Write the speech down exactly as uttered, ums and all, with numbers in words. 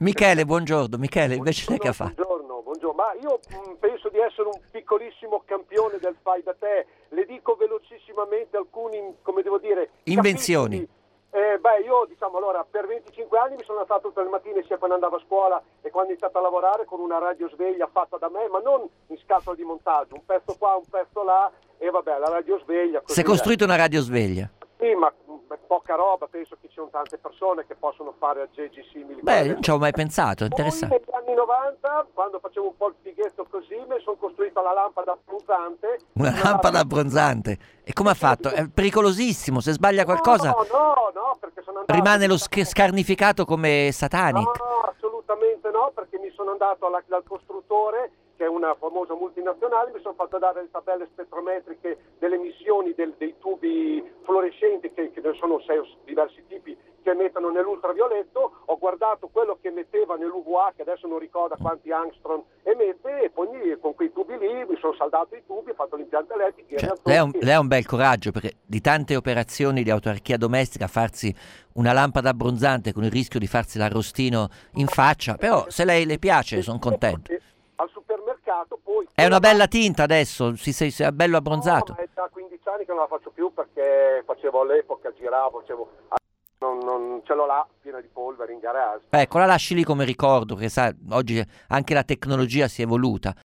Michele, buongiorno. Michele, invece lei che ha fatto? Buongiorno, buongiorno. Ma io mh, penso di essere un piccolissimo campione del fai da te. Le dico velocissimamente alcuni, come devo dire, invenzioni. capitoli. Eh, beh, io diciamo allora per venticinque anni mi sono alzato tutte le mattine sia quando andavo a scuola e quando ho iniziato a lavorare con una radiosveglia fatta da me, ma non in scatola di montaggio, un pezzo qua, un pezzo là e vabbè, la radiosveglia. Si è costruito una radiosveglia? Sì, ma mh, poca roba, penso che ci sono tante persone che possono fare aggeggi simili. Beh, non ci avevo mai pensato, interessante. Poi negli anni novanta, quando facevo un po' il fighetto così, mi sono costruito la lampada abbronzante. Una, una lampada abbronzante. E come ha fatto? È pericolosissimo, se sbaglia qualcosa no, no, no, perché sono andato... rimane lo sch- scarnificato come Satanic. No, no, assolutamente no, perché mi sono andato alla, dal costruttore, che è una famosa multinazionale, mi sono fatto dare le tabelle spettrometriche delle emissioni del, dei tubi fluorescenti, che, che ne sono sei o diversi tipi, che emettono nell'ultravioletto. Ho guardato quello che emetteva nell'U V A, che adesso non ricordo quanti angstrom emette, e poi con quei tubi lì mi sono saldato i tubi, ho fatto l'impianto elettrico. Cioè, lei, ha un, lei ha un bel coraggio, perché di tante operazioni di autarchia domestica farsi una lampada abbronzante con il rischio di farsi l'arrostino in faccia, però se lei le piace sono contento. Al supermercato poi... È una bella tinta adesso, si, si, si è bello abbronzato. No, ma è da quindici anni che non la faccio più, perché facevo all'epoca, giravo, facevo... Non, non ce l'ho là, piena di polvere in garage. Ecco, la lasci lì come ricordo, che sa, oggi anche la tecnologia si è evoluta.